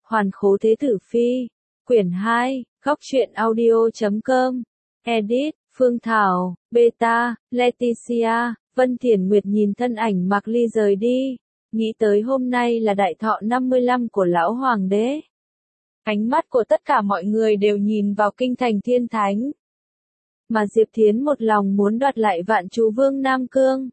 Hoàn khố thế tử phi. Quyển 2, góc truyện audio.com. Edit, Phương Thảo, Beta, Leticia. Vân Thiển Nguyệt nhìn thân ảnh Mạc Ly rời đi, nghĩ tới hôm nay là đại thọ 55 của lão hoàng đế. Ánh mắt của tất cả mọi người đều nhìn vào kinh thành thiên thánh. Mà Diệp Thiến một lòng muốn đoạt lại Vạn Chú Vương Nam Cương.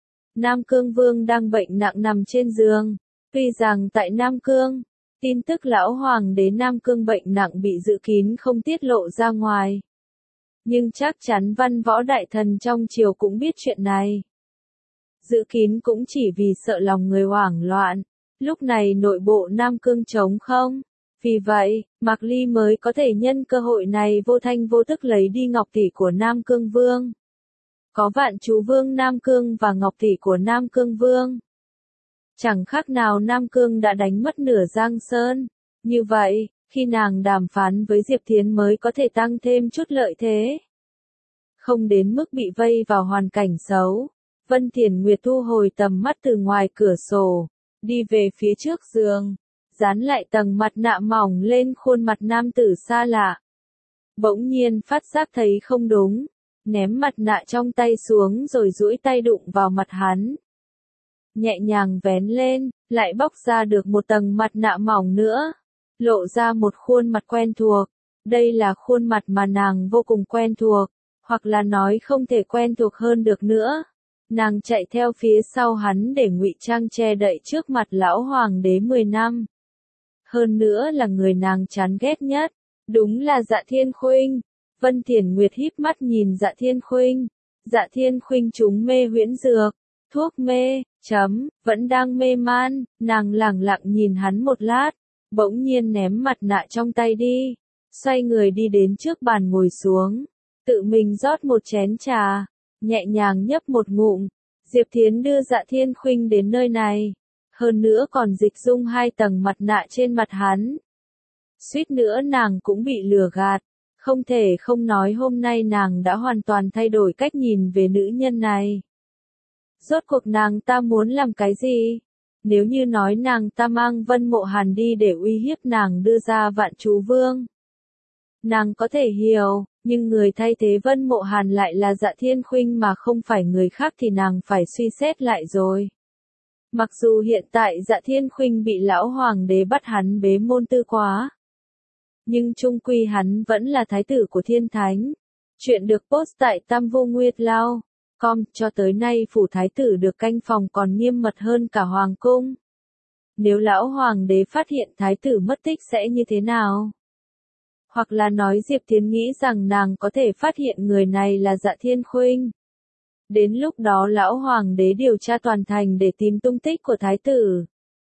Nam Cương Vương đang bệnh nặng nằm trên giường. Tuy rằng tại Nam Cương, tin tức lão hoàng đế Nam Cương bệnh nặng bị giữ kín không tiết lộ ra ngoài. Nhưng chắc chắn văn võ đại thần trong triều cũng biết chuyện này. Giữ kín cũng chỉ vì sợ lòng người hoảng loạn. Lúc này nội bộ Nam Cương trống không. Vì vậy, Mạc Ly mới có thể nhân cơ hội này vô thanh vô tức lấy đi ngọc tỷ của Nam Cương Vương. Có Vạn Chú Vương Nam Cương và ngọc tỷ của Nam Cương Vương. Chẳng khác nào Nam Cương đã đánh mất nửa Giang Sơn. Như vậy, khi nàng đàm phán với Diệp Thiến mới có thể tăng thêm chút lợi thế. Không đến mức bị vây vào hoàn cảnh xấu. Vân Thiển Nguyệt thu hồi tầm mắt từ ngoài cửa sổ, đi về phía trước giường, dán lại tầng mặt nạ mỏng lên khuôn mặt nam tử xa lạ. Bỗng nhiên phát giác thấy không đúng, ném mặt nạ trong tay xuống rồi duỗi tay đụng vào mặt hắn. Nhẹ nhàng vén lên, lại bóc ra được một tầng mặt nạ mỏng nữa, lộ ra một khuôn mặt quen thuộc. Đây là khuôn mặt mà nàng vô cùng quen thuộc, hoặc là nói không thể quen thuộc hơn được nữa. Nàng chạy theo phía sau hắn để ngụy trang che đậy trước mặt lão hoàng đế 10 năm. Hơn nữa là người nàng chán ghét nhất, đúng là Dạ Thiên Khuynh. Vân Thiển Nguyệt híp mắt nhìn Dạ Thiên Khuynh. Dạ Thiên Khuynh trúng mê huyễn dược, thuốc mê, vẫn đang mê man, nàng lẳng lặng nhìn hắn một lát, bỗng nhiên ném mặt nạ trong tay đi, xoay người đi đến trước bàn ngồi xuống, tự mình rót một chén trà. Nhẹ nhàng nhấp một ngụm, Diệp Thiến đưa Dạ Thiên Khuynh đến nơi này, hơn nữa còn dịch dung 2 tầng mặt nạ trên mặt hắn. Suýt nữa nàng cũng bị lừa gạt, không thể không nói hôm nay nàng đã hoàn toàn thay đổi cách nhìn về nữ nhân này. Rốt cuộc nàng ta muốn làm cái gì? Nếu như nói nàng ta mang Vân Mộ Hàn đi để uy hiếp nàng đưa ra Vạn Chú Vương, nàng có thể hiểu. Nhưng người thay thế Vân Mộ Hàn lại là Dạ Thiên Khuynh mà không phải người khác thì nàng phải suy xét lại rồi. Mặc dù hiện tại Dạ Thiên Khuynh bị lão hoàng đế bắt hắn bế môn tư quá, nhưng chung quy hắn vẫn là thái tử của thiên thánh. Chuyện được post tại Tam Vô Nguyệt Lao.com, cho tới nay phủ thái tử được canh phòng còn nghiêm mật hơn cả hoàng cung. Nếu lão hoàng đế phát hiện thái tử mất tích sẽ như thế nào? Hoặc là nói Diệp Thiến nghĩ rằng nàng có thể phát hiện người này là Dạ Thiên Khuynh. Đến lúc đó lão hoàng đế điều tra toàn thành để tìm tung tích của thái tử.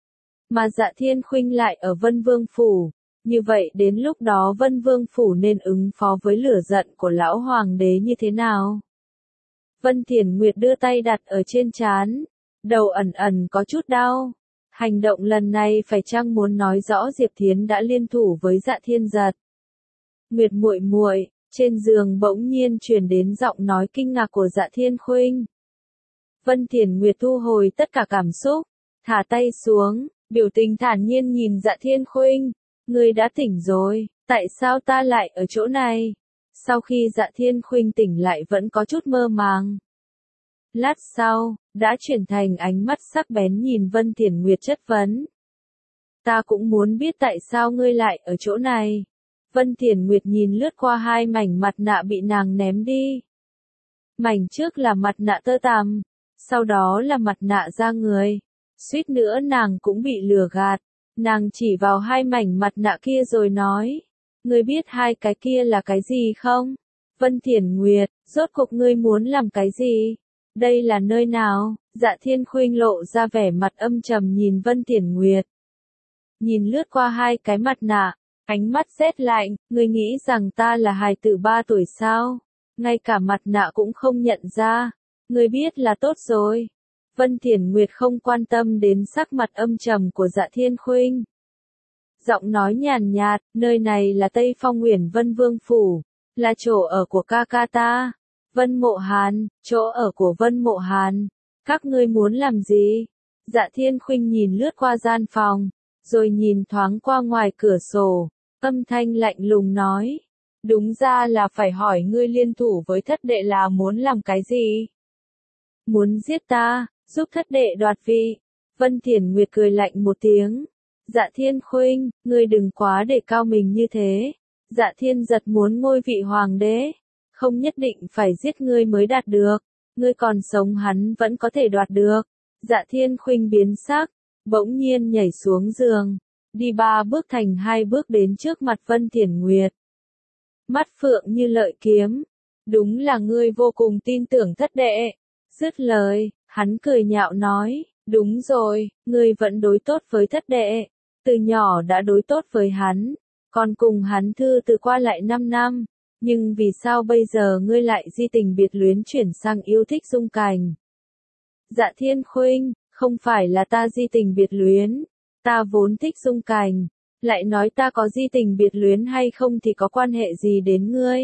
Mà Dạ Thiên Khuynh lại ở Vân Vương Phủ. Như vậy đến lúc đó Vân Vương Phủ nên ứng phó với lửa giận của lão hoàng đế như thế nào? Vân Thiển Nguyệt đưa tay đặt ở trên trán, đầu ẩn ẩn có chút đau. Hành động lần này phải chăng muốn nói rõ Diệp Thiến đã liên thủ với Dạ Thiên Giật? Nguyệt muội muội, trên giường bỗng nhiên truyền đến giọng nói kinh ngạc của Dạ Thiên Khuynh. Vân Thiển Nguyệt thu hồi tất cả cảm xúc, thả tay xuống, biểu tình thản nhiên nhìn Dạ Thiên Khuynh. Ngươi đã tỉnh rồi, tại sao ta lại ở chỗ này? Sau khi Dạ Thiên Khuynh tỉnh lại vẫn có chút mơ màng. Lát sau, đã chuyển thành ánh mắt sắc bén nhìn Vân Thiển Nguyệt chất vấn. Ta cũng muốn biết tại sao ngươi lại ở chỗ này. Vân Thiển Nguyệt nhìn lướt qua 2 mảnh mặt nạ bị nàng ném đi. Mảnh trước là mặt nạ tơ tằm, sau đó là mặt nạ da người. Suýt nữa nàng cũng bị lừa gạt. Nàng chỉ vào 2 mảnh mặt nạ kia rồi nói. Ngươi biết 2 cái kia là cái gì không? Vân Thiển Nguyệt, rốt cuộc ngươi muốn làm cái gì? Đây là nơi nào? Dạ Thiên Khuynh lộ ra vẻ mặt âm trầm nhìn Vân Thiển Nguyệt. Nhìn lướt qua 2 cái mặt nạ. Ánh mắt rét lạnh, ngươi nghĩ rằng ta là hài tử 3 tuổi sao? Ngay cả mặt nạ cũng không nhận ra. Ngươi biết là tốt rồi. Vân Thiển Nguyệt không quan tâm đến sắc mặt âm trầm của Dạ Thiên Khuynh. Giọng nói nhàn nhạt, nơi này là Tây Phong Uyển Vân Vương Phủ, là chỗ ở của ca ca ta. Vân Mộ Hàn, chỗ ở của Vân Mộ Hàn. Các ngươi muốn làm gì? Dạ Thiên Khuynh nhìn lướt qua gian phòng, rồi nhìn thoáng qua ngoài cửa sổ, âm thanh lạnh lùng nói. Đúng ra là phải hỏi ngươi liên thủ với thất đệ là muốn làm cái gì? Muốn giết ta, giúp thất đệ đoạt vị. Vân Thiển Nguyệt cười lạnh một tiếng. Dạ Thiên Khuynh, ngươi đừng quá để cao mình như thế. Dạ Thiên Giật muốn ngôi vị hoàng đế. Không nhất định phải giết ngươi mới đạt được. Ngươi còn sống hắn vẫn có thể đoạt được. Dạ Thiên Khuynh biến sắc, bỗng nhiên nhảy xuống giường. Đi 3 bước thành 2 bước đến trước mặt Vân Thiển Nguyệt. Mắt phượng như lợi kiếm. Đúng là ngươi vô cùng tin tưởng thất đệ. Dứt lời, hắn cười nhạo nói, đúng rồi, ngươi vẫn đối tốt với thất đệ. Từ nhỏ đã đối tốt với hắn, còn cùng hắn thư từ qua lại 5 năm. Nhưng vì sao bây giờ ngươi lại di tình biệt luyến chuyển sang yêu thích Dung Cảnh? Dạ Thiên Khuynh, không phải là ta di tình biệt luyến, ta vốn thích Dung Cảnh. Lại nói ta có di tình biệt luyến hay không thì có quan hệ gì đến ngươi?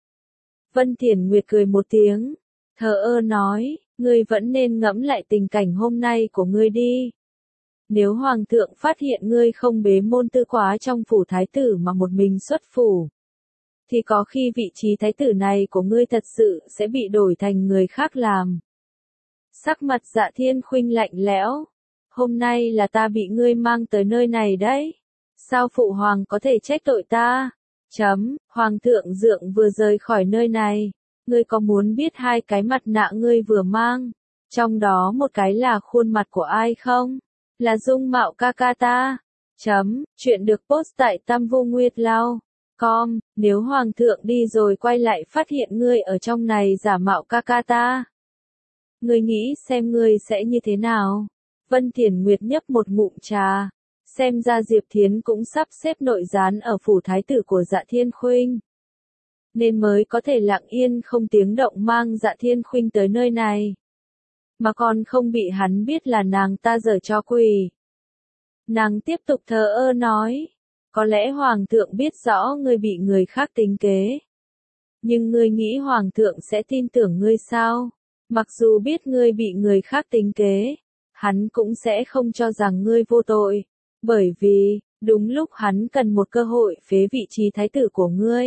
Vân Thiển Nguyệt cười một tiếng, thờ ơ nói, ngươi vẫn nên ngẫm lại tình cảnh hôm nay của ngươi đi. Nếu Hoàng thượng phát hiện ngươi không bế môn tư khóa trong phủ thái tử mà một mình xuất phủ, thì có khi vị trí thái tử này của ngươi thật sự sẽ bị đổi thành người khác làm. Sắc mặt Dạ Thiên Khuynh lạnh lẽo, hôm nay là ta bị ngươi mang tới nơi này đấy. Sao phụ hoàng có thể trách tội ta? Hoàng thượng Dượng vừa rời khỏi nơi này, ngươi có muốn biết 2 cái mặt nạ ngươi vừa mang, trong đó một cái là khuôn mặt của ai không? Là dung mạo ca ca ta. Chuyện được post tại tamvunguyetlao.com, nếu hoàng thượng đi rồi quay lại phát hiện ngươi ở trong này giả mạo ca ca ta, ngươi nghĩ xem ngươi sẽ như thế nào? Vân Thiển Nguyệt nhấp một ngụm trà. Xem ra Diệp Thiến cũng sắp xếp nội gián ở phủ thái tử của Dạ Thiên Khuynh, nên mới có thể lặng yên không tiếng động mang Dạ Thiên Khuynh tới nơi này, mà còn không bị hắn biết là nàng ta giở trò quỷ. Nàng tiếp tục thờ ơ nói, có lẽ Hoàng thượng biết rõ ngươi bị người khác tính kế. Nhưng ngươi nghĩ Hoàng thượng sẽ tin tưởng ngươi sao? Mặc dù biết ngươi bị người khác tính kế, hắn cũng sẽ không cho rằng ngươi vô tội. Bởi vì, đúng lúc hắn cần một cơ hội phế vị trí thái tử của ngươi.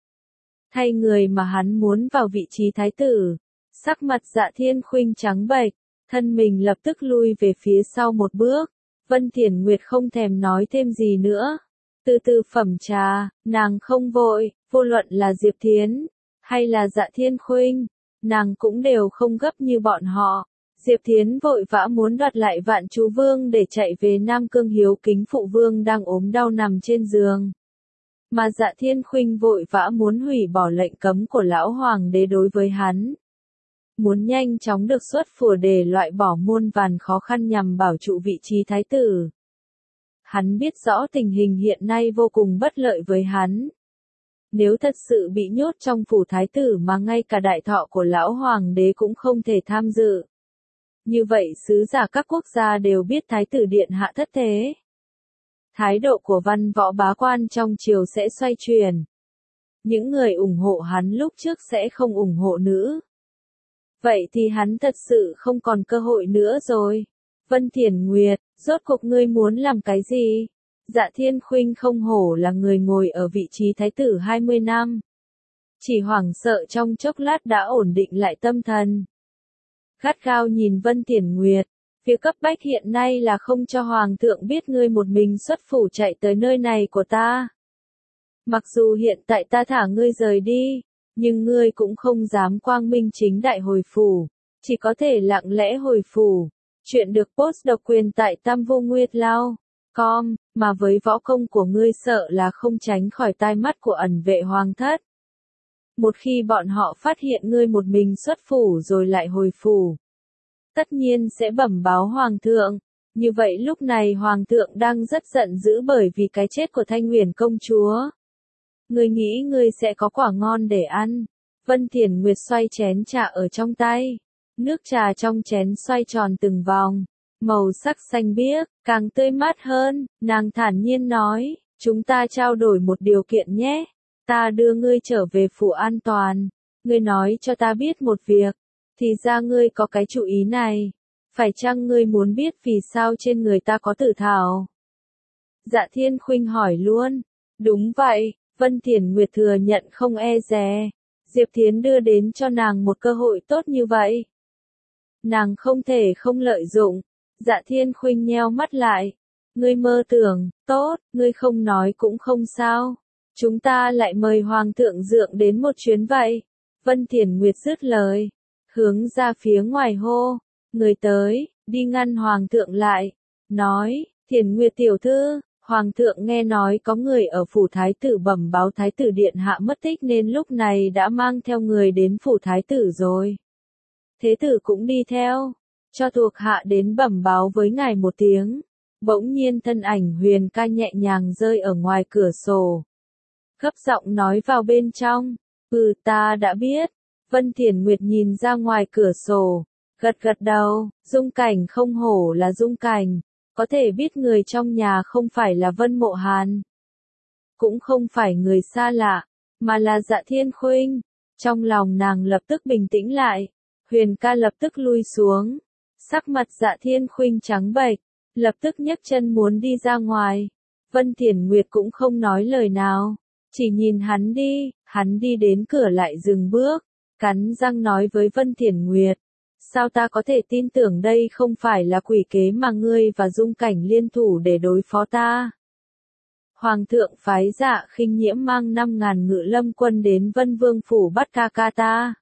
Thay người mà hắn muốn vào vị trí thái tử. Sắc mặt Dạ Thiên Khuynh trắng bệch, thân mình lập tức lui về phía sau một bước. Vân Thiển Nguyệt không thèm nói thêm gì nữa. Từ từ phẩm trà, nàng không vội, vô luận là Diệp Thiến, hay là Dạ Thiên Khuynh, nàng cũng đều không gấp như bọn họ. Diệp Thiến vội vã muốn đoạt lại Vạn Chú Vương để chạy về Nam Cương hiếu kính phụ vương đang ốm đau nằm trên giường. Mà Dạ Thiên Khuynh vội vã muốn hủy bỏ lệnh cấm của lão hoàng đế đối với hắn. Muốn nhanh chóng được xuất phủ để loại bỏ muôn vàn khó khăn nhằm bảo trụ vị trí thái tử. Hắn biết rõ tình hình hiện nay vô cùng bất lợi với hắn. Nếu thật sự bị nhốt trong phủ thái tử mà ngay cả đại thọ của lão hoàng đế cũng không thể tham dự, như vậy sứ giả các quốc gia đều biết thái tử điện hạ thất thế. Thái độ của văn võ bá quan trong triều sẽ xoay chuyển. Những người ủng hộ hắn lúc trước sẽ không ủng hộ nữa. Vậy thì hắn thật sự không còn cơ hội nữa rồi. Vân Thiển Nguyệt, rốt cuộc ngươi muốn làm cái gì? Dạ Thiên Khuynh không hổ là người ngồi ở vị trí thái tử 20 năm. Chỉ hoảng sợ trong chốc lát đã ổn định lại tâm thần. Gắt gao nhìn Vân Thiển Nguyệt, việc cấp bách hiện nay là không cho Hoàng thượng biết ngươi một mình xuất phủ chạy tới nơi này của ta. Mặc dù hiện tại ta thả ngươi rời đi, nhưng ngươi cũng không dám quang minh chính đại hồi phủ, chỉ có thể lặng lẽ hồi phủ. Chuyện được post độc quyền tại tamvunguyetlao.com, mà với võ công của ngươi sợ là không tránh khỏi tai mắt của ẩn vệ hoàng thất. Một khi bọn họ phát hiện ngươi một mình xuất phủ rồi lại hồi phủ, tất nhiên sẽ bẩm báo Hoàng thượng. Như vậy lúc này Hoàng thượng đang rất giận dữ bởi vì cái chết của Thanh Huyền công chúa. Ngươi nghĩ ngươi sẽ có quả ngon để ăn? Vân Thiển Nguyệt xoay chén trà ở trong tay. Nước trà trong chén xoay tròn từng vòng, màu sắc xanh biếc, càng tươi mát hơn. Nàng thản nhiên nói, chúng ta trao đổi một điều kiện nhé. Ta đưa ngươi trở về phủ an toàn. Ngươi nói cho ta biết một việc. Thì ra ngươi có cái chủ ý này. Phải chăng ngươi muốn biết vì sao trên người ta có tử thảo? Dạ Thiên Khuynh hỏi luôn. Đúng vậy, Vân Thiển Nguyệt thừa nhận không e dè. Diệp Thiến đưa đến cho nàng một cơ hội tốt như vậy. Nàng không thể không lợi dụng. Dạ Thiên Khuynh nheo mắt lại. Ngươi mơ tưởng, tốt, ngươi không nói cũng không sao. Chúng ta lại mời Hoàng thượng dượng đến một chuyến vậy. Vân Thiển Nguyệt dứt lời. Hướng ra phía ngoài hô. Người tới, đi ngăn Hoàng thượng lại. Nói, Thiển Nguyệt tiểu thư, Hoàng thượng nghe nói có người ở phủ thái tử bẩm báo thái tử điện hạ mất tích nên lúc này đã mang theo người đến phủ thái tử rồi. Thế tử cũng đi theo, cho thuộc hạ đến bẩm báo với ngài một tiếng. Bỗng nhiên thân ảnh Huyền Ca nhẹ nhàng rơi ở ngoài cửa sổ. Gấp giọng nói vào bên trong, ta đã biết. Vân Thiển Nguyệt nhìn ra ngoài cửa sổ, gật gật đầu, Dung Cảnh không hổ là Dung Cảnh. Có thể biết người trong nhà không phải là Vân Mộ Hàn, cũng không phải người xa lạ, mà là Dạ Thiên Khuynh. Trong lòng nàng lập tức bình tĩnh lại. Huyền Ca lập tức lui xuống. Sắc mặt Dạ Thiên Khuynh trắng bệch, lập tức nhấc chân muốn đi ra ngoài. Vân Thiển Nguyệt cũng không nói lời nào, chỉ nhìn hắn đi đến cửa lại dừng bước, cắn răng nói với Vân Thiển Nguyệt. Sao ta có thể tin tưởng đây không phải là quỷ kế mà ngươi và Dung Cảnh liên thủ để đối phó ta? Hoàng thượng phái Dạ Khinh Nhiễm mang 5.000 ngự lâm quân đến Vân Vương phủ bắt ca ca ta.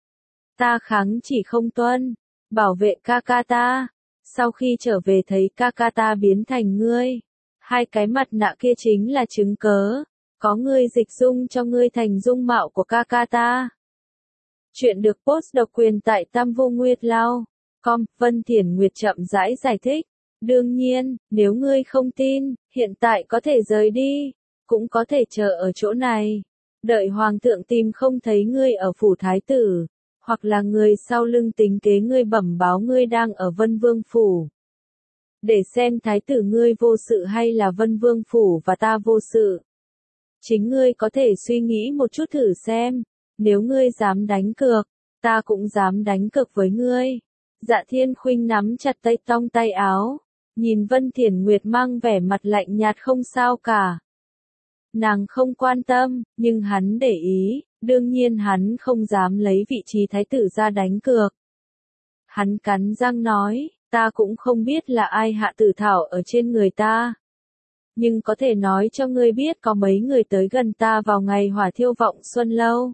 Ta kháng chỉ không tuân, bảo vệ ca ca ta. Sau khi trở về thấy ca ca ta biến thành ngươi. Hai cái mặt nạ kia chính là chứng cớ. Có ngươi dịch dung cho ngươi thành dung mạo của ca ca ta. Chuyện được post độc quyền tại Tam Vô Nguyệt Lao. Vân Thiển Nguyệt chậm rãi giải thích. Đương nhiên, nếu ngươi không tin, hiện tại có thể rời đi, cũng có thể chờ ở chỗ này. Đợi Hoàng thượng tìm không thấy ngươi ở phủ thái tử, hoặc là người sau lưng tính kế ngươi bẩm báo ngươi đang ở Vân Vương phủ. Để xem thái tử ngươi vô sự hay là Vân Vương phủ và ta vô sự. Chính ngươi có thể suy nghĩ một chút thử xem. Nếu ngươi dám đánh cược, ta cũng dám đánh cược với ngươi. Dạ Thiên Khuynh nắm chặt tay áo, nhìn Vân Thiển Nguyệt mang vẻ mặt lạnh nhạt không sao cả. Nàng không quan tâm, nhưng hắn để ý, đương nhiên hắn không dám lấy vị trí thái tử ra đánh cược. Hắn cắn răng nói, ta cũng không biết là ai hạ tử thảo ở trên người ta. Nhưng có thể nói cho ngươi biết có mấy người tới gần ta vào ngày hỏa thiêu Vọng Xuân Lâu.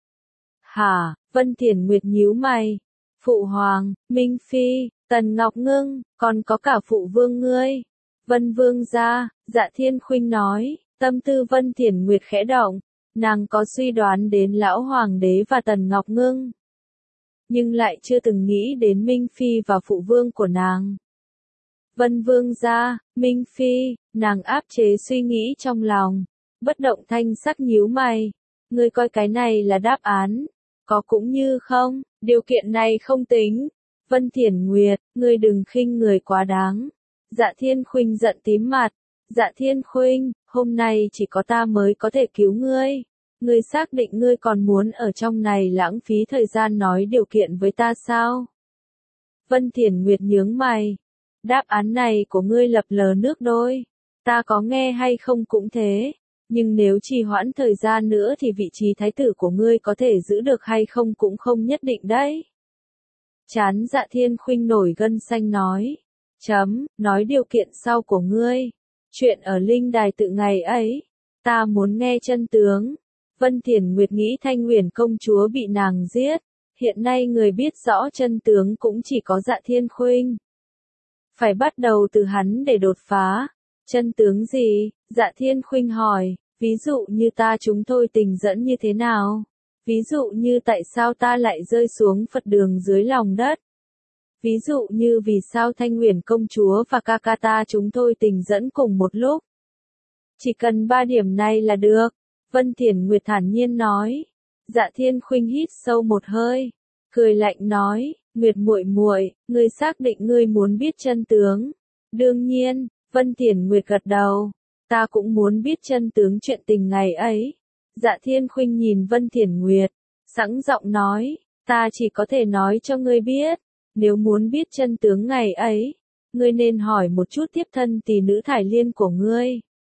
Hả? Vân Thiển Nguyệt nhíu mày. Phụ Hoàng, Minh Phi, Tần Ngọc Ngưng, còn có cả phụ vương ngươi. Vân Vương gia, Dạ Thiên Khuynh nói. Tâm tư Vân Thiển Nguyệt khẽ động. Nàng có suy đoán đến lão hoàng đế và Tần Ngọc Ngưng, nhưng lại chưa từng nghĩ đến Minh Phi và phụ vương của nàng. Vân Vương gia, Minh Phi, nàng áp chế suy nghĩ trong lòng, bất động thanh sắc nhíu mày. Ngươi coi cái này là đáp án, có cũng như không, điều kiện này không tính. Vân Thiển Nguyệt, ngươi đừng khinh người quá đáng. Dạ Thiên Khuynh giận tím mặt. Dạ Thiên Khuynh, hôm nay chỉ có ta mới có thể cứu ngươi. Ngươi xác định ngươi còn muốn ở trong này lãng phí thời gian nói điều kiện với ta sao? Vân Thiển Nguyệt nhướng mày. Đáp án này của ngươi lập lờ nước đôi. Ta có nghe hay không cũng thế. Nhưng nếu trì hoãn thời gian nữa thì vị trí thái tử của ngươi có thể giữ được hay không cũng không nhất định đấy. Chán Dạ Thiên Khuynh nổi gân xanh nói. Nói điều kiện sau của ngươi. Chuyện ở linh đài tự ngày ấy. Ta muốn nghe chân tướng. Vân Thiển Nguyệt nghĩ Thanh Huyền công chúa bị nàng giết. Hiện nay người biết rõ chân tướng cũng chỉ có Dạ Thiên Khuynh. Phải bắt đầu từ hắn để đột phá. Chân tướng gì? Dạ Thiên Khuynh hỏi. Ví dụ như ta chúng tôi tình dẫn như thế nào? Ví dụ như tại sao ta lại rơi xuống Phật đường dưới lòng đất? Ví dụ như vì sao Thanh Huyền công chúa và ca ca ta chúng tôi tình dẫn cùng một lúc? Chỉ cần 3 điểm này là được. Vân Thiển Nguyệt thản nhiên nói. Dạ Thiên Khuynh hít sâu một hơi, cười lạnh nói, Nguyệt muội muội, ngươi xác định ngươi muốn biết chân tướng? Đương nhiên, Vân Thiển Nguyệt gật đầu. Ta cũng muốn biết chân tướng chuyện tình ngày ấy. Dạ Thiên Khuynh nhìn Vân Thiển Nguyệt, sẵn giọng nói, ta chỉ có thể nói cho ngươi biết, nếu muốn biết chân tướng ngày ấy, ngươi nên hỏi một chút tiếp thân tỷ nữ Thải Liên của ngươi.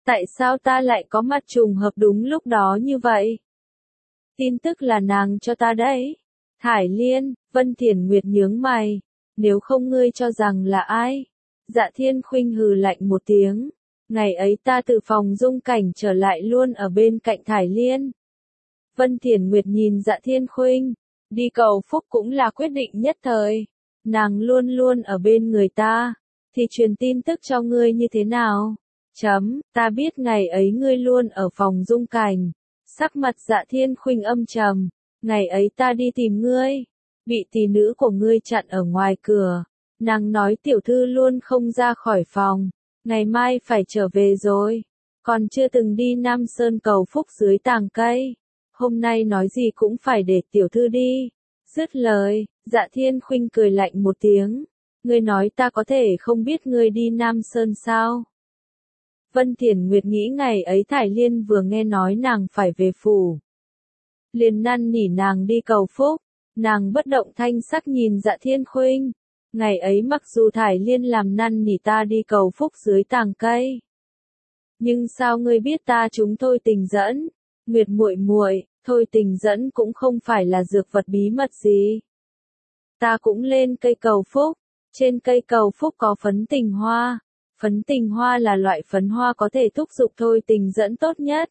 Tại sao ta lại có mặt trùng hợp đúng lúc đó như vậy? Tin tức là nàng cho ta đấy. Thải Liên, Vân Thiển Nguyệt nhướng mày. Nếu không ngươi cho rằng là ai? Dạ Thiên Khuynh hừ lạnh một tiếng. Ngày ấy ta từ phòng dung cảnh trở lại luôn ở bên cạnh Thải Liên. Vân Thiển Nguyệt nhìn Dạ Thiên Khuynh. Đi cầu phúc cũng là quyết định nhất thời. Nàng luôn luôn ở bên người ta. Thì truyền tin tức cho ngươi như thế nào? Ta biết ngày ấy ngươi luôn ở phòng dung cảnh. Sắc mặt Dạ Thiên Khuynh âm trầm. Ngày ấy ta đi tìm ngươi. Bị tỷ nữ của ngươi chặn ở ngoài cửa. Nàng nói tiểu thư luôn không ra khỏi phòng. Ngày mai phải trở về rồi. Còn chưa từng đi Nam Sơn cầu phúc dưới tàng cây. Hôm nay nói gì cũng phải để tiểu thư đi. Dứt lời, Dạ Thiên Khuynh cười lạnh một tiếng. Ngươi nói ta có thể không biết ngươi đi Nam Sơn sao? Vân Thiển Nguyệt nghĩ ngày ấy Thải Liên vừa nghe nói nàng phải về phủ. Liền năn nỉ nàng đi cầu phúc. Nàng bất động thanh sắc nhìn Dạ Thiên Khuynh. Ngày ấy mặc dù Thải Liên làm năn nỉ ta đi cầu phúc dưới tàng cây. Nhưng sao ngươi biết ta chúng thôi tình dẫn? Nguyệt muội muội, thôi tình dẫn cũng không phải là dược vật bí mật gì. Ta cũng lên cây cầu phúc. Trên cây cầu phúc có phấn tình hoa. Phấn tình hoa là loại phấn hoa có thể thúc giục thôi tình dẫn tốt nhất.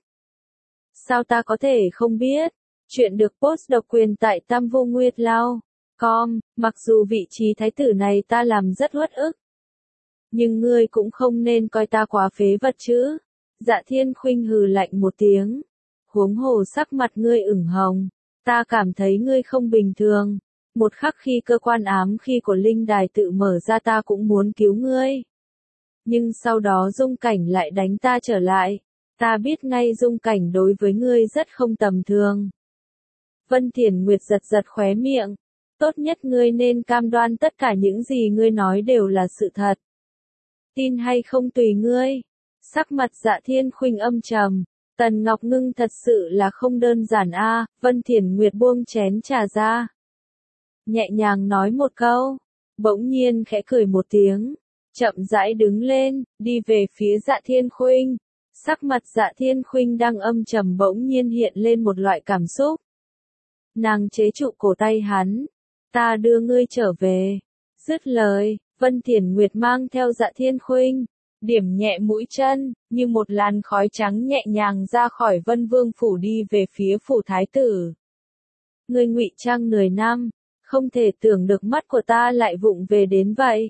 Sao ta có thể không biết? Chuyện được post độc quyền tại tamvonguyệt.com. Mặc dù vị trí thái tử này ta làm rất uất ức. Nhưng ngươi cũng không nên coi ta quá phế vật chứ. Dạ Thiên Khuynh hừ lạnh một tiếng. Huống hồ sắc mặt ngươi ửng hồng. Ta cảm thấy ngươi không bình thường. Một khắc khi cơ quan ám khi của linh đài tự mở ra ta cũng muốn cứu ngươi. Nhưng sau đó dung cảnh lại đánh ta trở lại. Ta biết ngay dung cảnh đối với ngươi rất không tầm thường. Vân Thiển Nguyệt giật giật khóe miệng. Tốt nhất ngươi nên cam đoan tất cả những gì ngươi nói đều là sự thật. Tin hay không tùy ngươi. Sắc mặt Dạ Thiên Khuynh âm trầm. Tần Ngọc Ngưng thật sự là không đơn giản a. Vân Thiển Nguyệt buông chén trà ra. Nhẹ nhàng nói một câu. Bỗng nhiên khẽ cười một tiếng. Chậm rãi đứng lên, đi về phía Dạ Thiên Khuynh. Sắc mặt Dạ Thiên Khuynh đang âm trầm bỗng nhiên hiện lên một loại cảm xúc. Nàng chế trụ cổ tay hắn. Ta đưa ngươi trở về. Dứt lời, Vân Thiển Nguyệt mang theo Dạ Thiên Khuynh. Điểm nhẹ mũi chân, như một làn khói trắng nhẹ nhàng ra khỏi Vân Vương phủ đi về phía phủ thái tử. Ngươi ngụy trang 10 năm, không thể tưởng được mắt của ta lại vụng về đến vậy.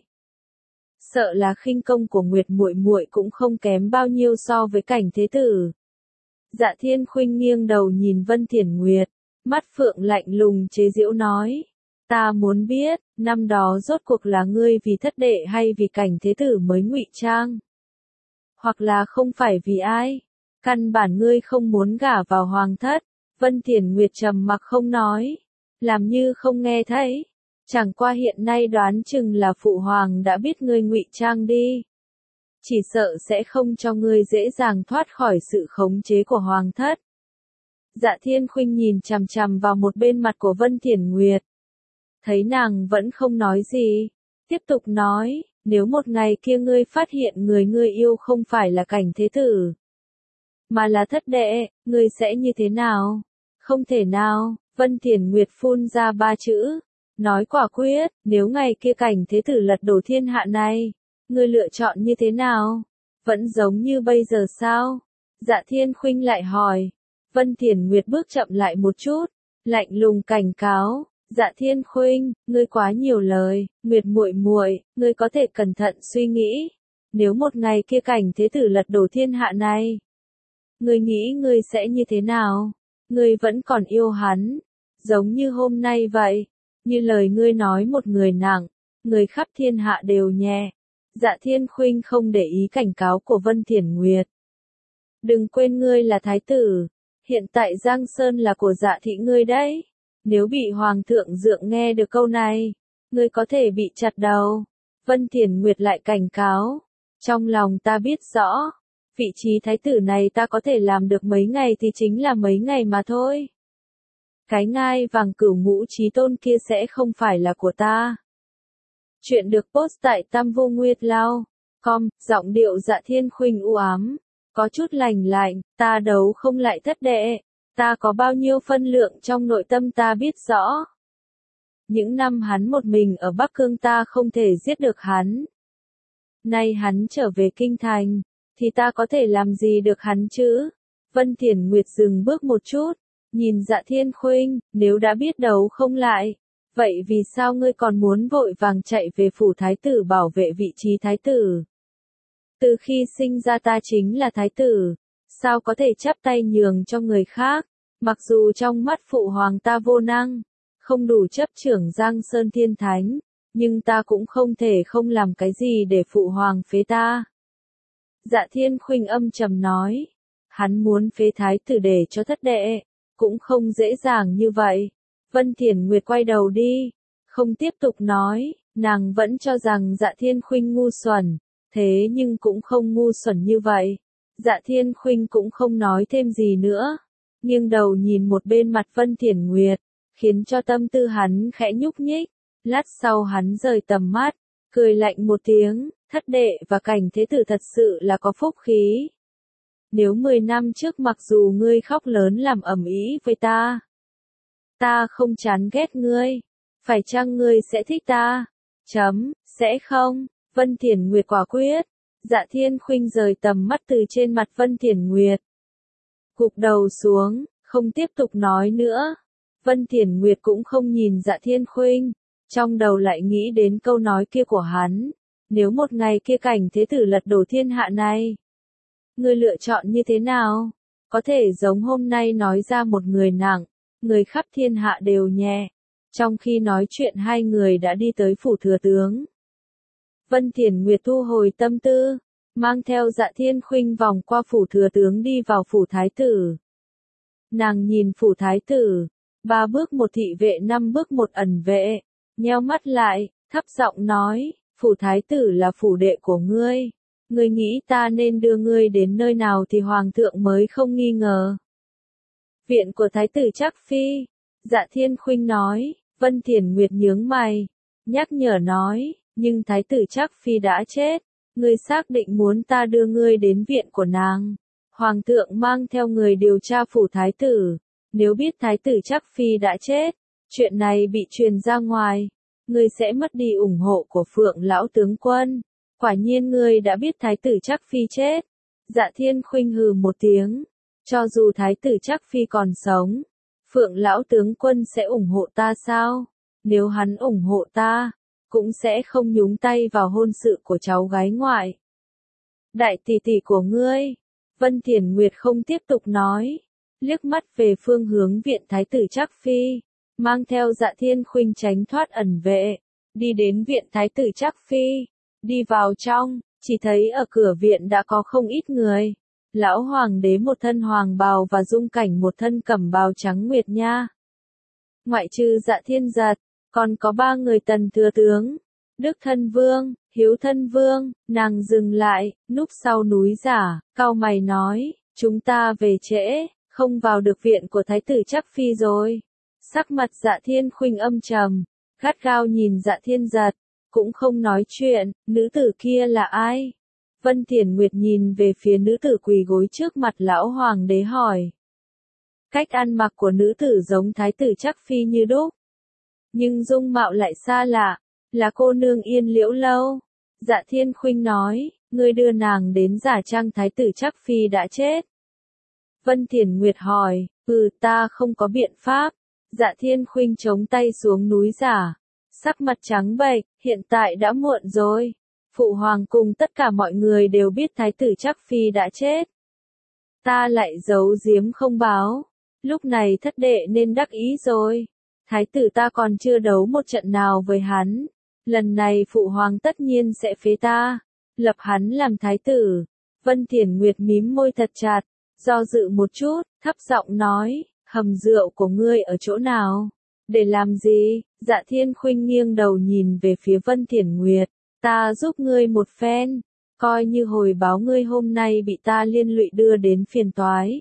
Sợ là khinh công của Nguyệt muội muội cũng không kém bao nhiêu so với Cảnh thế tử. Dạ Thiên Khuynh nghiêng đầu nhìn Vân Thiển Nguyệt, mắt phượng lạnh lùng chế giễu nói. Ta muốn biết, năm đó rốt cuộc là ngươi vì thất đệ hay vì Cảnh thế tử mới ngụy trang? Hoặc là không phải vì ai? Căn bản ngươi không muốn gả vào hoàng thất. Vân Thiển Nguyệt trầm mặc không nói. Làm như không nghe thấy. Chẳng qua hiện nay đoán chừng là phụ hoàng đã biết ngươi ngụy trang đi. Chỉ sợ sẽ không cho ngươi dễ dàng thoát khỏi sự khống chế của hoàng thất. Dạ Thiên Khuynh nhìn chằm chằm vào một bên mặt của Vân Thiển Nguyệt. Thấy nàng vẫn không nói gì. Tiếp tục nói, nếu một ngày kia ngươi phát hiện người ngươi yêu không phải là Cảnh thế tử, mà là thất đệ, ngươi sẽ như thế nào? Không thể nào, Vân Thiển Nguyệt phun ra 3 chữ. Nói quả quyết, nếu ngày kia Cảnh thế tử lật đổ thiên hạ này, ngươi lựa chọn như thế nào? Vẫn giống như bây giờ sao? Dạ Thiên Khuynh lại hỏi. Vân Thiển Nguyệt bước chậm lại một chút, lạnh lùng cảnh cáo. Dạ Thiên Khuynh, ngươi quá nhiều lời, Nguyệt muội muội, ngươi có thể cẩn thận suy nghĩ. Nếu một ngày kia Cảnh thế tử lật đổ thiên hạ này, ngươi nghĩ ngươi sẽ như thế nào? Ngươi vẫn còn yêu hắn, giống như hôm nay vậy. Như lời ngươi nói một người nặng, người khắp thiên hạ đều nhẹ. Dạ Thiên Khuynh không để ý cảnh cáo của Vân Thiển Nguyệt. Đừng quên ngươi là thái tử, hiện tại Giang Sơn là của Dạ thị ngươi đấy. Nếu bị Hoàng thượng Dượng nghe được câu này, ngươi có thể bị chặt đầu. Vân Thiển Nguyệt lại cảnh cáo. Trong lòng ta biết rõ, vị trí thái tử này ta có thể làm được mấy ngày thì chính là mấy ngày mà thôi. Cái ngai vàng cửu ngũ chí tôn kia sẽ không phải là của ta. Chuyện được post tại tamvonguyệt.com, giọng điệu Dạ Thiên Khuynh u ám. có chút lành lạnh, ta đấu không lại thất đệ, ta có bao nhiêu phân lượng trong nội tâm ta biết rõ. Những năm hắn một mình ở Bắc Cương ta không thể giết được hắn. Nay hắn trở về kinh thành, thì ta có thể làm gì được hắn chứ? Vân Thiển Nguyệt dừng bước một chút, nhìn Dạ Thiên Khuynh, nếu đã biết đấu không lại, vậy vì sao ngươi còn muốn vội vàng chạy về phủ thái tử bảo vệ vị trí thái tử? Từ khi sinh ra ta chính là thái tử, sao có thể chắp tay nhường cho người khác, mặc dù trong mắt phụ hoàng ta vô năng, không đủ chấp trưởng Giang Sơn Thiên Thánh, nhưng ta cũng không thể không làm cái gì để phụ hoàng phế ta. Dạ Thiên Khuynh âm trầm nói, hắn muốn phế thái tử để cho thất đệ, cũng không dễ dàng như vậy. Vân Thiển Nguyệt quay đầu đi, không tiếp tục nói, nàng vẫn cho rằng Dạ Thiên Khuynh ngu xuẩn, thế nhưng cũng không ngu xuẩn như vậy. Dạ Thiên Khuynh cũng không nói thêm gì nữa, nghiêng đầu nhìn một bên mặt Vân Thiển Nguyệt, khiến cho tâm tư hắn khẽ nhúc nhích. Lát sau hắn rời tầm mắt, cười lạnh một tiếng, thất đệ và Cảnh thế tử thật sự là có phúc khí. Nếu 10 năm trước mặc dù ngươi khóc lớn làm ầm ĩ với ta không chán ghét ngươi, phải chăng ngươi sẽ thích ta? Sẽ không, Vân Thiển Nguyệt quả quyết. Dạ Thiên Khuynh rời tầm mắt từ trên mặt Vân Thiển Nguyệt, gục đầu xuống, không tiếp tục nói nữa. Vân Thiển Nguyệt cũng không nhìn Dạ Thiên Khuynh, trong đầu lại nghĩ đến câu nói kia của hắn, nếu một ngày kia Cảnh thế tử lật đổ thiên hạ này, ngươi lựa chọn như thế nào? Có thể giống hôm nay nói ra một người nặng, người khắp thiên hạ đều nhẹ. Trong khi nói chuyện hai người đã đi tới phủ thừa tướng. Vân Thiển Nguyệt thu hồi tâm tư, mang theo Dạ Thiên Khuynh vòng qua phủ thừa tướng đi vào phủ thái tử. Nàng nhìn phủ thái tử, 3 bước một thị vệ 5 bước một ẩn vệ, nheo mắt lại, thấp giọng nói, phủ thái tử là phủ đệ của ngươi. Ngươi nghĩ ta nên đưa ngươi đến nơi nào thì hoàng thượng mới không nghi ngờ? Viện của thái tử Trác Phi. Dạ Thiên Khuynh nói. Vân Thiển Nguyệt nhướng mày, nhắc nhở nói, nhưng thái tử Trác Phi đã chết, ngươi xác định muốn ta đưa ngươi đến viện của nàng. Hoàng thượng mang theo người điều tra phủ thái tử, nếu biết thái tử Trác Phi đã chết, chuyện này bị truyền ra ngoài, ngươi sẽ mất đi ủng hộ của Phượng lão tướng quân. Quả nhiên ngươi đã biết thái tử Trác Phi chết. Dạ Thiên Khuynh hừ một tiếng, cho dù thái tử Trác Phi còn sống, Phượng lão tướng quân sẽ ủng hộ ta sao? Nếu hắn ủng hộ ta, cũng sẽ không nhúng tay vào hôn sự của cháu gái ngoại. Đại tỷ tỷ của ngươi, Vân Thiển Nguyệt không tiếp tục nói, liếc mắt về phương hướng viện thái tử Trác Phi, mang theo Dạ Thiên Khuynh tránh thoát ẩn vệ, đi đến viện thái tử Trác Phi. Đi vào trong, chỉ thấy ở cửa viện đã có không ít người. Lão hoàng đế một thân hoàng bào và Dung Cảnh một thân cẩm bào trắng nguyệt nha. Ngoại trừ Dạ Thiên Giật, còn có 3 người tần thừa tướng. Đức Thân Vương, Hiếu Thân Vương, nàng dừng lại, núp sau núi giả, cau mày nói, chúng ta về trễ, không vào được viện của thái tử Trác Phi rồi. Sắc mặt Dạ Thiên Khuynh âm trầm, gắt gao nhìn Dạ Thiên Giật, cũng không nói chuyện, nữ tử kia là ai? Vân Thiển Nguyệt nhìn về phía nữ tử quỳ gối trước mặt lão hoàng đế hỏi. Cách ăn mặc của nữ tử giống thái tử Trác Phi như đúc, nhưng dung mạo lại xa lạ, là cô nương Yên Liễu Lâu. Dạ Thiên Khuynh nói, ngươi đưa nàng đến giả trang thái tử Trác Phi đã chết. Vân Thiển Nguyệt hỏi, ta không có biện pháp. Dạ Thiên Khuynh chống tay xuống núi giả, sắc mặt trắng bệch, hiện tại đã muộn rồi. Phụ hoàng cùng tất cả mọi người đều biết thái tử Trác Phi đã chết. Ta lại giấu giếm không báo. Lúc này thất đệ nên đắc ý rồi. Thái tử ta còn chưa đấu một trận nào với hắn. Lần này phụ hoàng tất nhiên sẽ phế ta, lập hắn làm thái tử. Vân Thiển Nguyệt mím môi thật chặt, do dự một chút, thấp giọng nói, hầm rượu của ngươi ở chỗ nào? Để làm gì? Dạ Thiên Khuynh nghiêng đầu nhìn về phía Vân Thiển Nguyệt, ta giúp ngươi một phen, coi như hồi báo ngươi hôm nay bị ta liên lụy đưa đến phiền toái.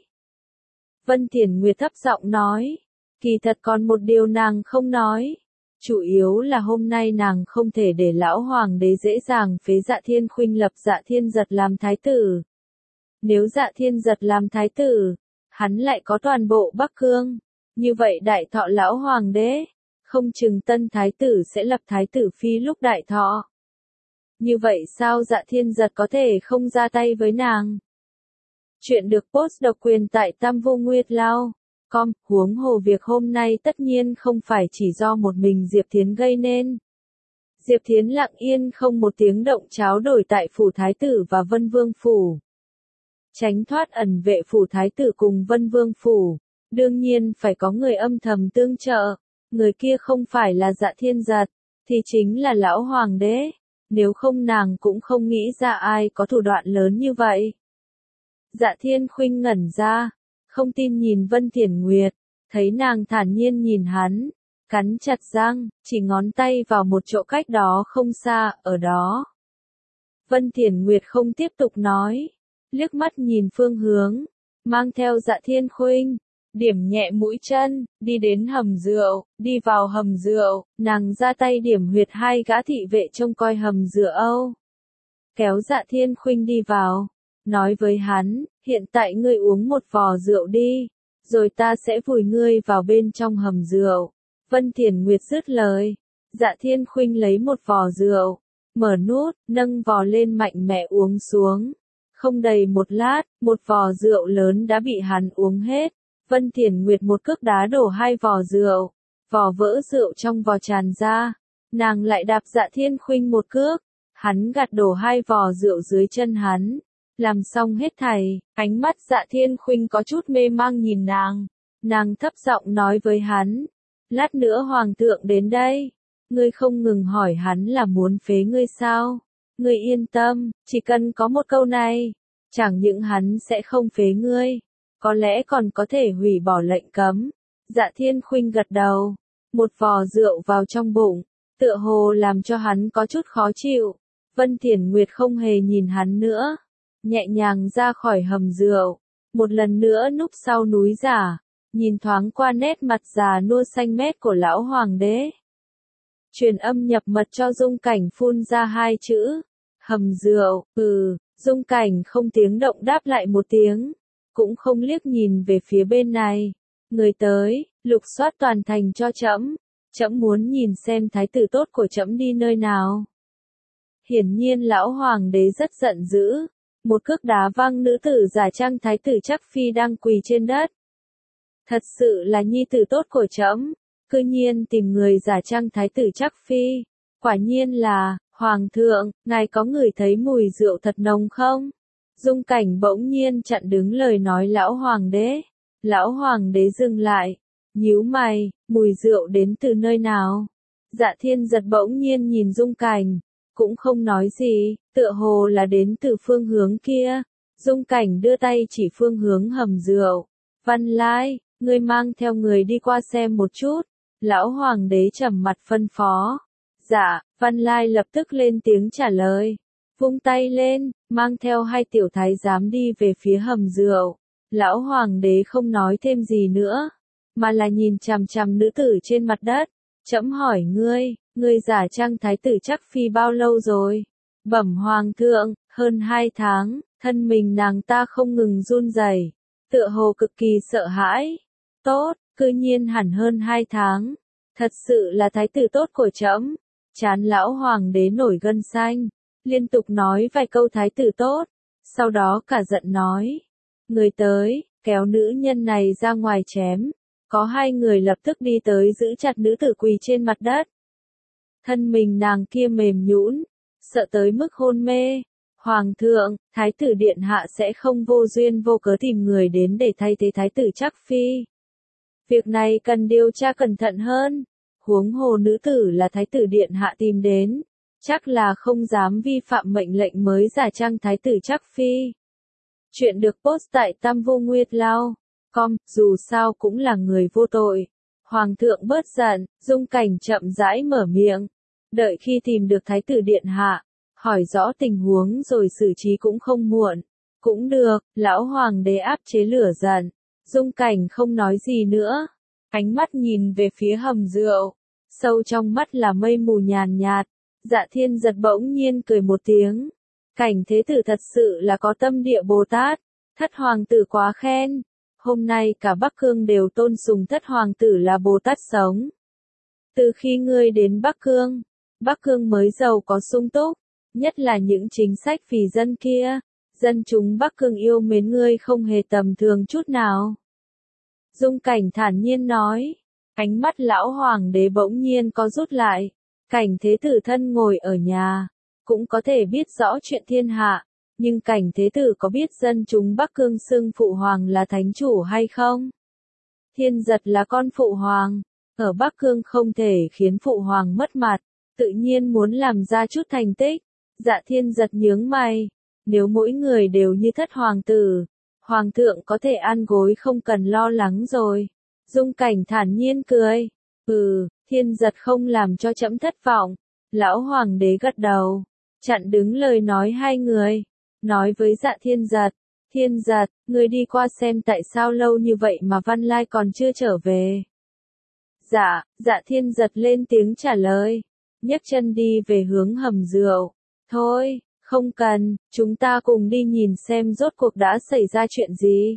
Vân Thiển Nguyệt thấp giọng nói, kỳ thật còn một điều nàng không nói, chủ yếu là hôm nay nàng không thể để lão hoàng đế dễ dàng phế Dạ Thiên Khuynh lập Dạ Thiên Giật làm thái tử. Nếu Dạ Thiên Giật làm thái tử, hắn lại có toàn bộ Bắc Cương. Như vậy đại thọ lão hoàng đế, không chừng tân thái tử sẽ lập thái tử phi lúc đại thọ. Như vậy sao Dạ Thiên Giật có thể không ra tay với nàng? Chuyện được post độc quyền tại Tam Vô Nguyệt Lao. Huống hồ việc hôm nay tất nhiên không phải chỉ do một mình Diệp Thiến gây nên. Diệp Thiến lặng yên không một tiếng động tráo đổi tại phủ thái tử và Vân Vương phủ. Tránh thoát ẩn vệ phủ thái tử cùng Vân Vương phủ, đương nhiên phải có người âm thầm tương trợ, người kia không phải là Dạ Thiên Giật, thì chính là lão hoàng đế, nếu không nàng cũng không nghĩ ra ai có thủ đoạn lớn như vậy. Dạ Thiên Khuynh ngẩn ra, không tin nhìn Vân Thiển Nguyệt, thấy nàng thản nhiên nhìn hắn, cắn chặt răng, chỉ ngón tay vào một chỗ cách đó không xa, ở đó. Vân Thiển Nguyệt không tiếp tục nói, liếc mắt nhìn phương hướng, mang theo Dạ Thiên Khuynh, điểm nhẹ mũi chân, đi đến hầm rượu, đi vào hầm rượu, nàng ra tay điểm huyệt hai gã thị vệ trông coi hầm rượu. Kéo Dạ Thiên Khuynh đi vào, nói với hắn, hiện tại ngươi uống một vò rượu đi, rồi ta sẽ vùi ngươi vào bên trong hầm rượu. Vân Thiển Nguyệt dứt lời, Dạ Thiên Khuynh lấy một vò rượu, mở nút, nâng vò lên mạnh mẽ uống xuống. Không đầy một lát, một vò rượu lớn đã bị hắn uống hết. Vân Thiển Nguyệt một cước đá đổ hai vò rượu, vò vỡ rượu trong vò tràn ra. Nàng lại đạp Dạ Thiên Khuynh một cước, hắn gạt đổ hai vò rượu dưới chân hắn. Làm xong hết thảy, ánh mắt Dạ Thiên Khuynh có chút mê mang nhìn nàng. Nàng thấp giọng nói với hắn, lát nữa hoàng thượng đến đây, ngươi không ngừng hỏi hắn là muốn phế ngươi sao? Ngươi yên tâm, chỉ cần có một câu này, chẳng những hắn sẽ không phế ngươi, có lẽ còn có thể hủy bỏ lệnh cấm. Dạ Thiên Khuynh gật đầu, một vò rượu vào trong bụng, tựa hồ làm cho hắn có chút khó chịu. Vân Thiển Nguyệt không hề nhìn hắn nữa, nhẹ nhàng ra khỏi hầm rượu, một lần nữa núp sau núi giả, nhìn thoáng qua nét mặt già nua xanh mét của lão hoàng đế. Truyền âm nhập mật cho Dung Cảnh phun ra hai chữ, hầm rượu. Dung Cảnh không tiếng động đáp lại một tiếng, cũng không liếc nhìn về phía bên này. Người tới, lục soát toàn thành cho trẫm, trẫm muốn nhìn xem thái tử tốt của trẫm đi nơi nào. Hiển nhiên lão hoàng đế rất giận dữ, một cước đá văng nữ tử giả trang thái tử Trắc Phi đang quỳ trên đất. Thật sự là nhi tử tốt của trẫm, cư nhiên tìm người giả trang thái tử Trắc Phi. Quả nhiên là, hoàng thượng, ngài có ngửi thấy mùi rượu thật nồng không? Dung Cảnh bỗng nhiên chặn đứng lời nói lão hoàng đế. Lão hoàng đế dừng lại, nhíu mày, mùi rượu đến từ nơi nào? Dạ Thiên Giật bỗng nhiên nhìn Dung Cảnh, cũng không nói gì, tựa hồ là đến từ phương hướng kia. Dung Cảnh đưa tay chỉ phương hướng hầm rượu. Văn Lai, ngươi mang theo người đi qua xem một chút. Lão hoàng đế trầm mặt phân phó. Dạ, Văn Lai lập tức lên tiếng trả lời. Vung tay lên, mang theo hai tiểu thái giám đi về phía hầm rượu. Lão hoàng đế không nói thêm gì nữa, mà là nhìn chằm chằm nữ tử trên mặt đất. Trẫm hỏi ngươi giả trang thái tử Trắc Phi bao lâu rồi? Bẩm hoàng thượng, hơn 2 tháng, thân mình nàng ta không ngừng run rẩy, tựa hồ cực kỳ sợ hãi. Tốt, cư nhiên hẳn hơn 2 tháng. Thật sự là thái tử tốt của trẫm. Trán lão hoàng đế nổi gân xanh, liên tục nói vài câu thái tử tốt, sau đó cả giận nói. Người tới, kéo nữ nhân này ra ngoài chém. Có hai người lập tức đi tới giữ chặt nữ tử quỳ trên mặt đất. Thân mình nàng kia mềm nhũn, sợ tới mức hôn mê. Hoàng thượng, thái tử điện hạ sẽ không vô duyên vô cớ tìm người đến để thay thế thái tử Trắc Phi. Việc này cần điều tra cẩn thận hơn. Huống hồ nữ tử là thái tử điện hạ tìm đến, chắc là không dám vi phạm mệnh lệnh mới giả trang thái tử Trắc Phi. Chuyện được post tại Tam Vô Nguyệt Lao. Dù sao cũng là người vô tội. Hoàng thượng bớt giận, Dung Cảnh chậm rãi mở miệng. Đợi khi tìm được thái tử điện hạ, hỏi rõ tình huống rồi xử trí cũng không muộn. Cũng được, lão hoàng đế áp chế lửa giận. Dung Cảnh không nói gì nữa. Ánh mắt nhìn về phía hầm rượu. Sâu trong mắt là mây mù nhàn nhạt. Dạ Thiên Giật bỗng nhiên cười một tiếng. Cảnh thế tử thật sự là có tâm địa Bồ Tát. Thất hoàng tử quá khen. Hôm nay cả Bắc Cương đều tôn sùng thất hoàng tử là Bồ Tát sống. Từ khi ngươi đến Bắc Cương, Bắc Cương mới giàu có sung túc, nhất là những chính sách vì dân kia. Dân chúng Bắc Cương yêu mến ngươi không hề tầm thường chút nào. Dung Cảnh thản nhiên nói. Ánh mắt lão hoàng đế bỗng nhiên có rút lại. Cảnh thế tử thân ngồi ở nhà, cũng có thể biết rõ chuyện thiên hạ, nhưng cảnh thế tử có biết dân chúng Bắc Cương xưng phụ hoàng là thánh chủ hay không? Thiên Giật là con phụ hoàng, ở Bắc Cương không thể khiến phụ hoàng mất mặt, tự nhiên muốn làm ra chút thành tích. Dạ Thiên Giật nhướng mày, nếu mỗi người đều như thất hoàng tử, hoàng thượng có thể ăn gối không cần lo lắng rồi. Dung Cảnh thản nhiên cười. Thiên Giật không làm cho trẫm thất vọng. Lão hoàng đế gật đầu, chặn đứng lời nói hai người, nói với Dạ Thiên Giật. Thiên Giật, người đi qua xem tại sao lâu như vậy mà Văn Lai còn chưa trở về. Dạ Thiên Giật lên tiếng trả lời, nhấc chân đi về hướng hầm rượu. Thôi, không cần, chúng ta cùng đi nhìn xem rốt cuộc đã xảy ra chuyện gì.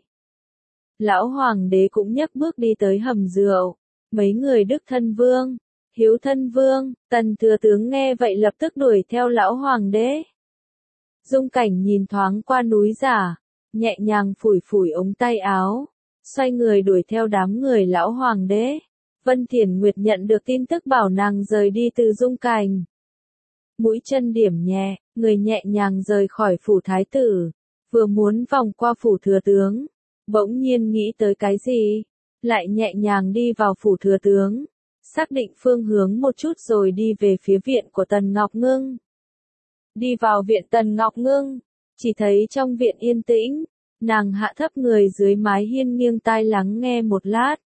Lão hoàng đế cũng nhấc bước đi tới hầm rượu. Mấy người Đức Thân Vương, Hiếu Thân Vương, Tần Thừa Tướng nghe vậy lập tức đuổi theo lão hoàng đế. Dung Cảnh nhìn thoáng qua núi giả, nhẹ nhàng phủi phủi ống tay áo, xoay người đuổi theo đám người lão hoàng đế. Vân Thiển Nguyệt nhận được tin tức bảo nàng rời đi từ Dung Cảnh. Mũi chân điểm nhẹ, người nhẹ nhàng rời khỏi phủ thái tử, vừa muốn vòng qua phủ thừa tướng, bỗng nhiên nghĩ tới cái gì, lại nhẹ nhàng đi vào phủ thừa tướng, xác định phương hướng một chút rồi đi về phía viện của Tần Ngọc Ngưng. Đi vào viện Tần Ngọc Ngưng, chỉ thấy trong viện yên tĩnh, nàng hạ thấp người dưới mái hiên nghiêng tai lắng nghe một lát.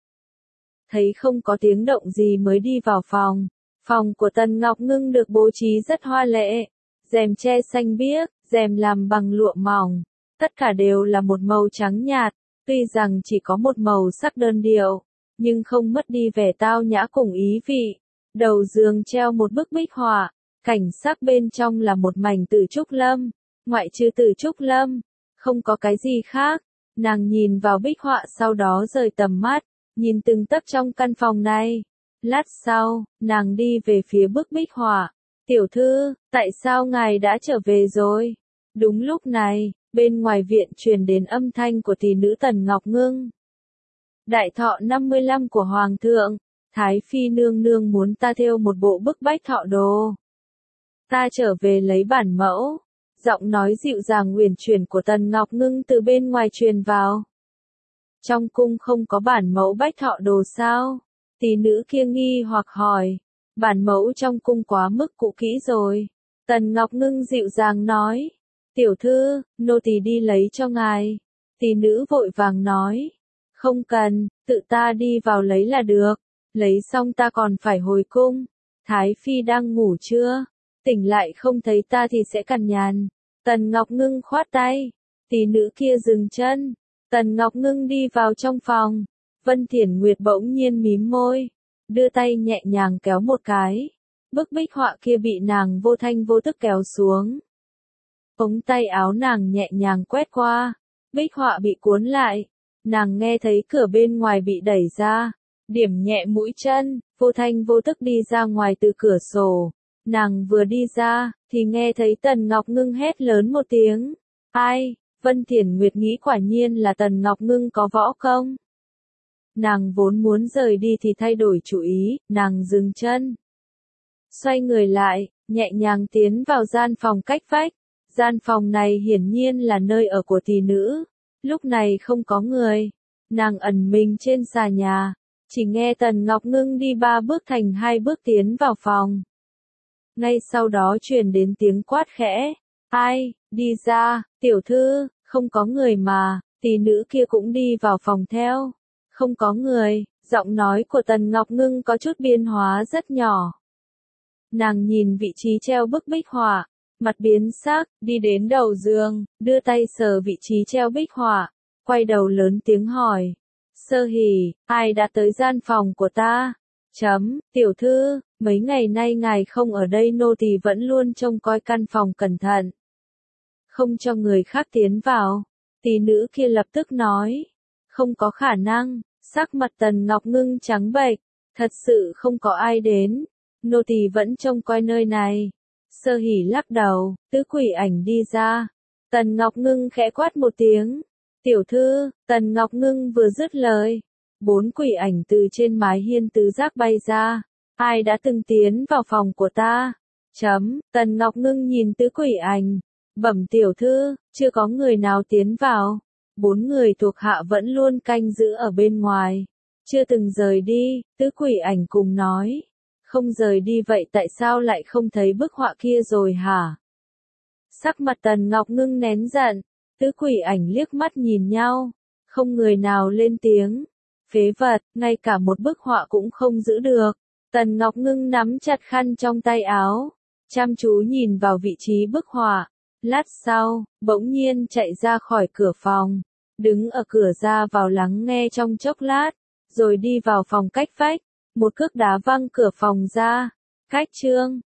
Thấy không có tiếng động gì mới đi vào phòng. Phòng của Tần Ngọc Ngưng được bố trí rất hoa lệ, rèm tre xanh biếc, rèm làm bằng lụa mỏng, tất cả đều là một màu trắng nhạt, tuy rằng chỉ có một màu sắc đơn điệu, nhưng không mất đi vẻ tao nhã cùng ý vị. Đầu giường treo một bức bích họa, cảnh sắc bên trong là một mảnh Tử Trúc Lâm, ngoại trừ Tử Trúc Lâm, không có cái gì khác. Nàng nhìn vào bích họa sau đó rời tầm mắt, nhìn từng tấc trong căn phòng này. Lát sau, nàng đi về phía bức bích họa. Tiểu thư, tại sao ngài đã trở về rồi? Đúng lúc này, bên ngoài viện truyền đến âm thanh của tỷ nữ Tần Ngọc Ngưng. Đại thọ 55 của Hoàng thượng, Thái Phi nương nương muốn ta thêu một bộ bức bách thọ đồ. Ta trở về lấy bản mẫu. Giọng nói dịu dàng uyển chuyển của Tần Ngọc Ngưng từ bên ngoài truyền vào. Trong cung không có bản mẫu bách thọ đồ sao? Tỷ nữ kia nghi hoặc hỏi. Bản mẫu trong cung quá mức cũ kỹ rồi. Tần Ngọc Ngưng dịu dàng nói. Tiểu thư, nô tỳ đi lấy cho ngài. Tỷ nữ vội vàng nói. Không cần, tự ta đi vào lấy là được. Lấy xong ta còn phải hồi cung. Thái Phi đang ngủ chưa? Tỉnh lại không thấy ta thì sẽ cằn nhằn. Tần Ngọc Ngưng khoát tay. Tỷ nữ kia dừng chân. Tần Ngọc Ngưng đi vào trong phòng. Vân Thiển Nguyệt bỗng nhiên mím môi, đưa tay nhẹ nhàng kéo một cái. Bức bích họa kia bị nàng vô thanh vô tức kéo xuống. Ống tay áo nàng nhẹ nhàng quét qua, bích họa bị cuốn lại. Nàng nghe thấy cửa bên ngoài bị đẩy ra, điểm nhẹ mũi chân, vô thanh vô tức đi ra ngoài từ cửa sổ. Nàng vừa đi ra, thì nghe thấy Tần Ngọc Ngưng hét lớn một tiếng. Ai? Vân Thiển Nguyệt nghĩ quả nhiên là Tần Ngọc Ngưng có võ công. Nàng vốn muốn rời đi thì thay đổi chủ ý, nàng dừng chân. Xoay người lại, nhẹ nhàng tiến vào gian phòng cách vách. Gian phòng này hiển nhiên là nơi ở của tỷ nữ. Lúc này không có người. Nàng ẩn mình trên xà nhà. Chỉ nghe Tần Ngọc Ngưng đi 3 bước thành 2 bước tiến vào phòng. Ngay sau đó truyền đến tiếng quát khẽ. Ai, đi ra, tiểu thư, không có người mà. Tỷ nữ kia cũng đi vào phòng theo. Không có người, giọng nói của Tần Ngọc Ngưng có chút biến hóa rất nhỏ. Nàng nhìn vị trí treo bức bích họa, mặt biến sắc, đi đến đầu giường, đưa tay sờ vị trí treo bích họa, quay đầu lớn tiếng hỏi. Sơ Hỉ, ai đã tới gian phòng của ta? Tiểu thư, mấy ngày nay ngài không ở đây nô tỳ vẫn luôn trông coi căn phòng cẩn thận. Không cho người khác tiến vào. Tỷ nữ kia lập tức nói. Không có khả năng, sắc mặt Tần Ngọc Ngưng trắng bệch, thật sự không có ai đến. Nô tỳ vẫn trông coi nơi này. Sơ Hỉ lắc đầu, tứ quỷ ảnh đi ra. Tần Ngọc Ngưng khẽ quát một tiếng. Tiểu thư, Tần Ngọc Ngưng vừa dứt lời. 4 quỷ ảnh từ trên mái hiên tứ giác bay ra. Ai đã từng tiến vào phòng của ta? Tần Ngọc Ngưng nhìn tứ quỷ ảnh. Bẩm tiểu thư, chưa có người nào tiến vào. 4 người thuộc hạ vẫn luôn canh giữ ở bên ngoài. Chưa từng rời đi, tứ quỷ ảnh cùng nói. Không rời đi vậy tại sao lại không thấy bức họa kia rồi hả? Sắc mặt Tần Ngọc Ngưng nén giận, tứ quỷ ảnh liếc mắt nhìn nhau. Không người nào lên tiếng. Phế vật, ngay cả một bức họa cũng không giữ được. Tần Ngọc Ngưng nắm chặt khăn trong tay áo, chăm chú nhìn vào vị trí bức họa. Lát sau, bỗng nhiên chạy ra khỏi cửa phòng, đứng ở cửa ra vào lắng nghe trong chốc lát, rồi đi vào phòng cách vách, một cước đá văng cửa phòng ra. Cách chương